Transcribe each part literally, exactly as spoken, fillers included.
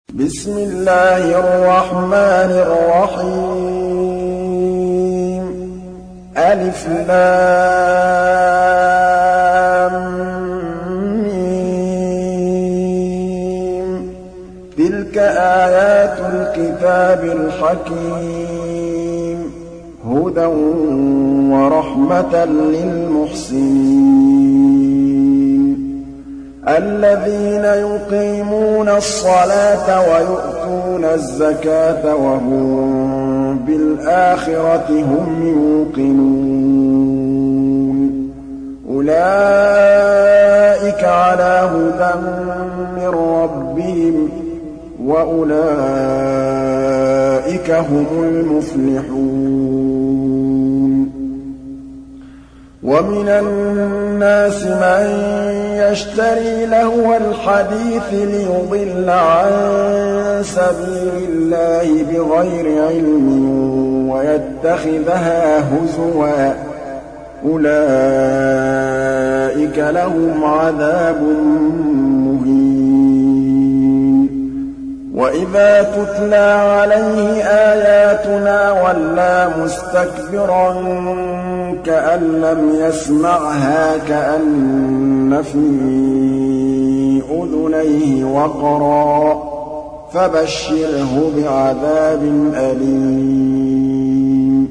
بسم الله الرحمن الرحيم ألف لام ميم تلك آيات الكتاب الحكيم هدى ورحمة للمحسنين الذين يقيمون الصلاة ويؤتون الزكاة وهم بالآخرة هم يوقنون أولئك على هدى من ربهم وأولئك هم المفلحون ومن الناس من يشتري لهو الحديث ليضل عن سبيل الله بغير علم ويتخذها هزوا أولئك لهم عذاب مهين وإذا تتلى عليه آياتنا ولى مستكبرا كأن لم يسمعها كأن في أذنيه وقرا فبشره بعذاب أليم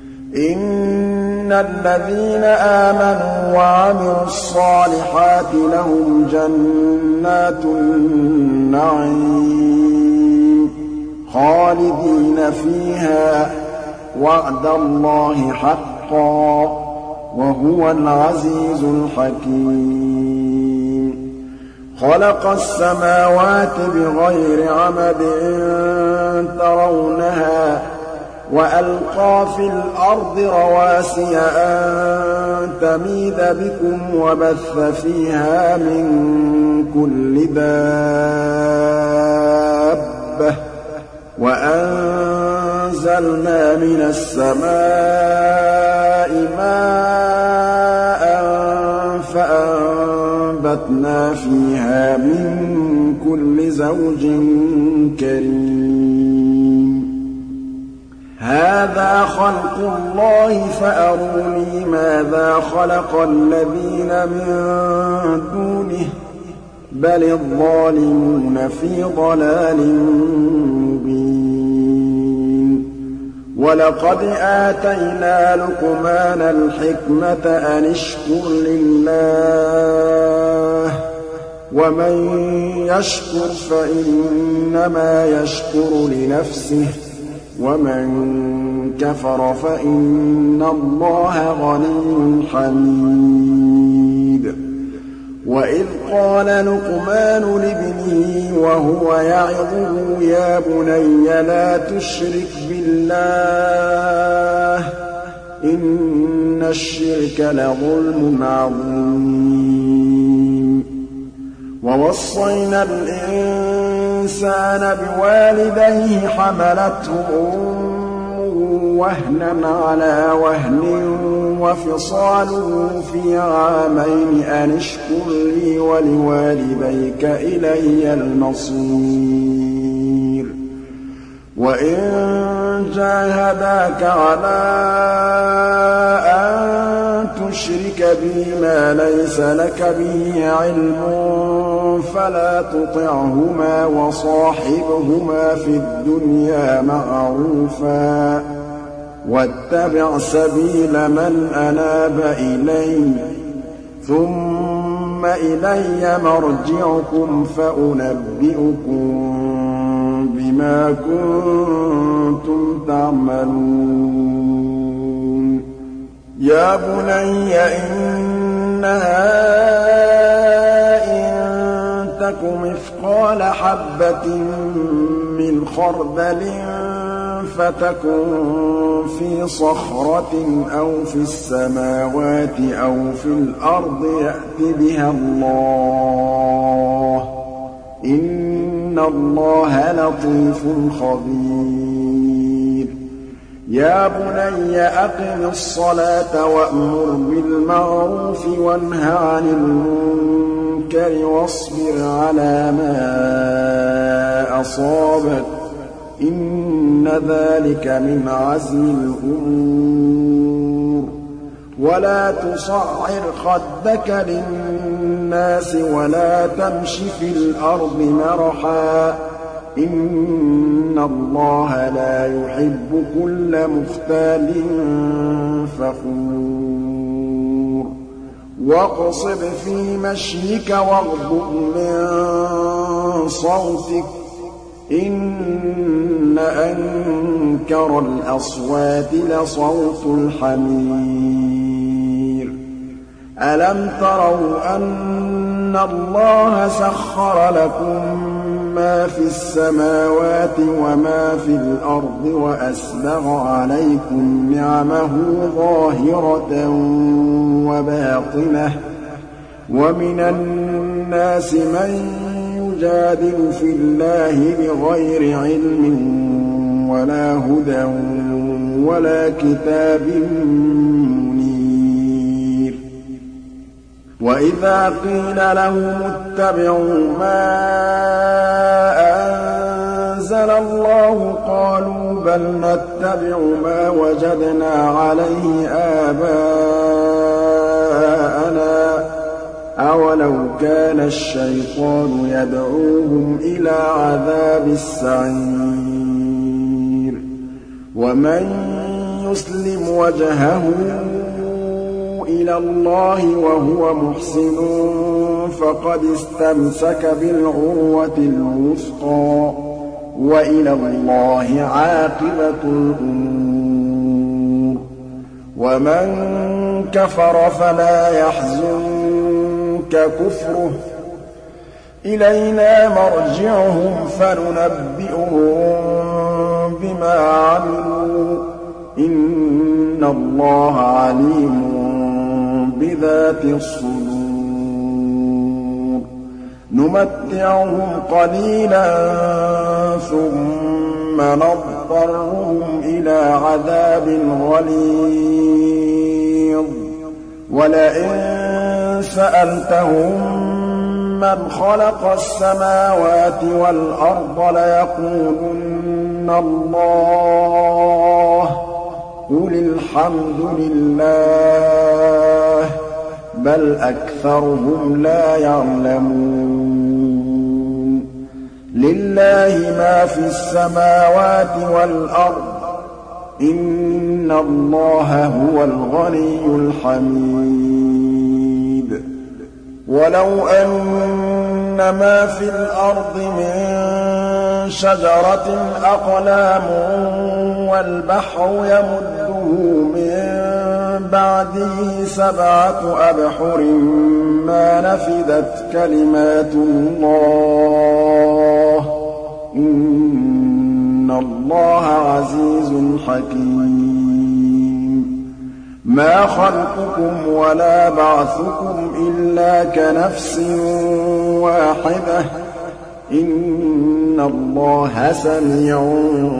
إن الذين آمنوا وعملوا الصالحات لهم جنات النعيم خالدين فيها وعد الله حقا وهو العزيز الحكيم خلق السماوات بغير عمد ترونها وألقى في الأرض رواسي أن تميد بكم وبث فيها من كل دابة وأنزلنا من السماء ماء فأنبتنا فيها من كل زوج كريم هذا خلق الله فأروني ماذا خلق الذين من دونه بل الظالمون في ضلال مبين ولقد آتينا لقمان الحكمة أن اشكر لله ومن يشكر فإنما يشكر لنفسه ومن كفر فإن الله غني حميد وإذ قال لقمان لابنه وهو يعظه يا بني لا تشرك بالله إن الشرك لظلم عظيم ووصينا الإنسان بوالديه حملته أمه وهنا على وهن وفصاله في عامين أن اشكر لي ولوالديك إلي المصير وإن جاهداك على أن تشرك بي ما ليس لك به علم فلا تطعهما وصاحبهما في الدنيا معروفا واتبع سبيل من أناب إلي ثم إلي مرجعكم فأنبئكم بما كنتم تعملون يا بني إنها إن تك مثقال حبة من خردل فتكن في صخرة أو في السماوات أو في الأرض يأت بها الله إن الله لطيف خبير يا بني أقم الصلاة وأمر بالمعروف وانه عن المنكر الْمُنكَرِ وَاصْبِرْ عَلَىٰ مَا أَصَابَكَ ۖ إِنَّ ذَٰلِكَ مِنْ عَزْمِ الْأُمُورِ وَلَا تُصَعِّرْ خَدَّكَ لِلنَّاسِ وَلَا تَمْشِ في الْأَرْضِ مَرَحًا ۖ إِنَّ اللَّهَ لَا يُحِبُّ كُلَّ مُخْتَالٍ فَخُورٍ وَاقْصِدْ فِي مَشْيِكَ وَاغْضُضْ مِن صَوْتِكَ ۚ إِنَّ أَنكَرَ الْأَصْوَاتِ لَصَوْتُ الْحَمِيرِ أَلَمْ تَرَوْا أَنَّ اللَّهَ سَخَّرَ لَكُم مَّا فِي السَّمَاوَاتِ وَمَا فِي الْأَرْضِ وَأَسْبَغَ عَلَيْكُمْ نِعَمَهُ ظَاهِرَةً وَبَاطِنَةً ۗ وَمِنَ النَّاسِ مَن يُجَادِلُ فِي اللَّهِ بِغَيْرِ عِلْمٍ وَلَا هُدًى وَلَا كِتَابٍ مُّنِيرٍ وَإِذَا قِيلَ لَهُمُ اتَّبِعُوا مَا أَنزَلَ اللَّهُ قَالُوا بَلْ نَتَّبِعُ مَا وَجَدْنَا عَلَيْهِ آبَاءَنَا ۚ أَوَلَوْ كَانَ الشَّيْطَانُ يَدْعُوهُمْ إِلَىٰ عَذَابِ السَّعِيرِ وَمَن يُسْلِمْ وَجْهَهُ إِلَى اللَّهِ وَهُوَ مُحْسِنٌ فَقَدِ اسْتَمْسَكَ بِالْعُرْوَةِ الْوُثْقَىٰ ۗ وَإِلَى اللَّهِ عَاقِبَةُ الْأُمُورِ وَمَن كَفَرَ فَلَا يَحْزُنكَ كُفْرُهُ ۚ إِلَيْنَا مَرْجِعُهُمْ فَنُنَبِّئُهُم بِمَا عَمِلُوا ۚ إِنَّ اللَّهَ عَلِيمٌ بِذَاتِ الصُّدُورِ نُمَتِّعُهُمْ قَلِيلًا ثُمَّ نَضْطَرُّهُمْ إِلَىٰ عَذَابٍ غَلِيظٍ وَلَئِن سَأَلْتَهُم مَّنْ خَلَقَ السَّمَاوَاتِ وَالْأَرْضَ لَيَقُولُنَّ اللَّهُ ۚ قُلِ الْحَمْدُ لِلَّهِ ۚ بَلْ أَكْثَرُهُمْ لَا يَعْلَمُونَ لِلَّهِ مَا فِي السَّمَاوَاتِ وَالْأَرْضِ ۚ إِنَّ اللَّهَ هُوَ الْغَنِيُّ الْحَمِيدُ وَلَوْ أَنَّ مَا فِي الْأَرْضِ مِن شَجَرَةٍ أَقْلَامٌ وَالْبَحْرُ يَمُدُّهُ مِن بَعْدِهِ سَبْعَةُ أَبْحُرٍ مَّا نَفِدَتْ كَلِمَاتُ اللَّهِ ۗ إِنَّ اللَّهَ عَزِيزٌ حَكِيمٌ مَا خَلْقُكُمْ وَلَا بَعْثُكُمْ إِلَّا كَنَفْسٍ وَاحِدَةٍ ۗ إِنَّ اللَّهَ سَمِيعٌ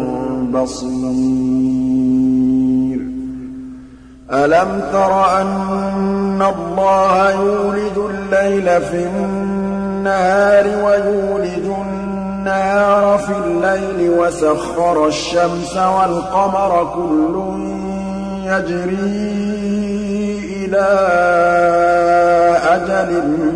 بَصِيرٌ أَلَمْ تَرَ أَنَّ اللَّهَ يُولِجُ اللَّيْلَ في النَّهَارِ وَيُولِجُ النَّهَارَ في اللَّيْلِ وَسَخَّرَ الشَّمْسَ وَالْقَمَرَ كُلٌّ يَجْرِي إِلَىٰ أَجَلٍ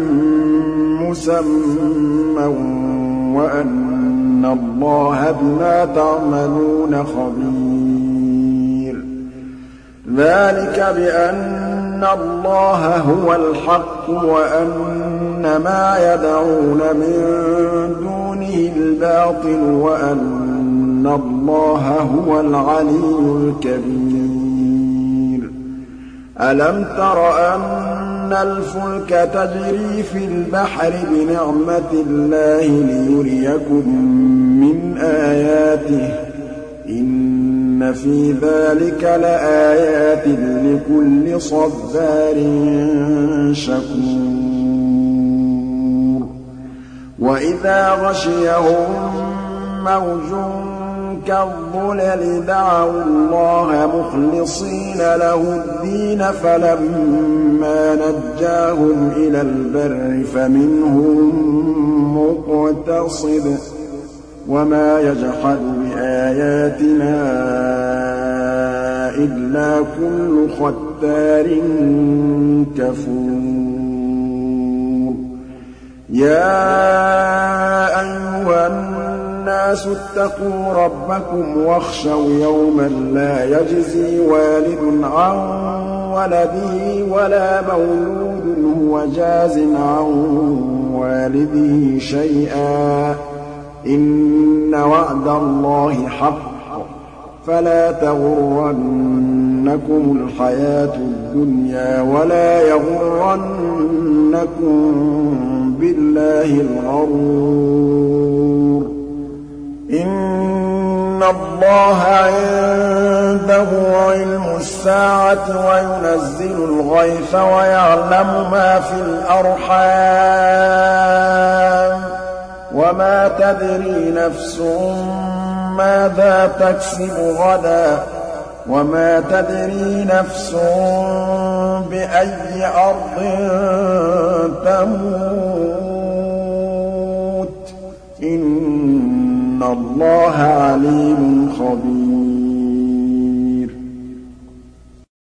مُّسَمًّى وَأَنَّ اللَّهَ بِمَا تَعْمَلُونَ خَبِيرٌ ذَٰلِكَ بِأَنَّ اللَّهَ هُوَ الْحَقُّ وَأَنَّ مَا يَدْعُونَ مِن دُونِهِ الْبَاطِلُ وَأَنَّ اللَّهَ هُوَ الْعَلِيُّ الْكَبِيرُ أَلَمْ تَرَ أَنَّ الْفُلْكَ تَجْرِي فِي الْبَحْرِ بِنِعْمَتِ اللَّهِ لِيُرِيَكُم مِّنْ آيَاتِهِ ۚ إِنَّ فِي ذَٰلِكَ لَآيَاتٍ لِّكُلِّ صَبَّارٍ شَكُورٍ وَإِذَا غَشِيَهُم مَّوْجٌ كَالظُّلَلِ دَعَوُا اللَّهَ مُخْلِصِينَ لَهُ الدِّينَ فَلَمَّا نَجَّاهُمْ إِلَى الْبَرِّ فَمِنْهُم مُّقْتَصِدٌ ۚ وَمَا يَجْحَدُ بِآيَاتِنَا إِلَّا كُلُّ خَتَّارٍ كَفُورٍ يَا أَيُّهَا النَّاسُ اتَّقُوا رَبَّكُمْ وَاخْشَوْا يَوْمًا لَّا يَجْزِي وَالِدٌ عَن وَلَدِهِ وَلَا مَوْلُودٌ هُوَ جَازٍ عَن وَالِدِهِ شَيْئًا ۚ إِنَّ وَعْدَ اللَّهِ حَقٌّ ۖ فَلَا تَغُرَّنَّكُمُ الْحَيَاةُ الدُّنْيَا وَلَا يَغُرَّنَّكُم بِاللَّهِ الْغَرُورُ إِنَّ اللَّهَ عِندَهُ عِلْمُ السَّاعَةِ وَيُنَزِّلُ الْغَيْثَ وَيَعْلَمُ مَا فِي الْأَرْحَامِ ۖ وَمَا تَدْرِي نَفْسٌ مَّاذَا تَكْسِبُ غَدًا ۖ وَمَا تَدْرِي نَفْسٌ بِأَيِّ أَرْضٍ تَمُوتُ ۚ إِنَّ اللَّهَ عَلِيمٌ خَبِيرٌ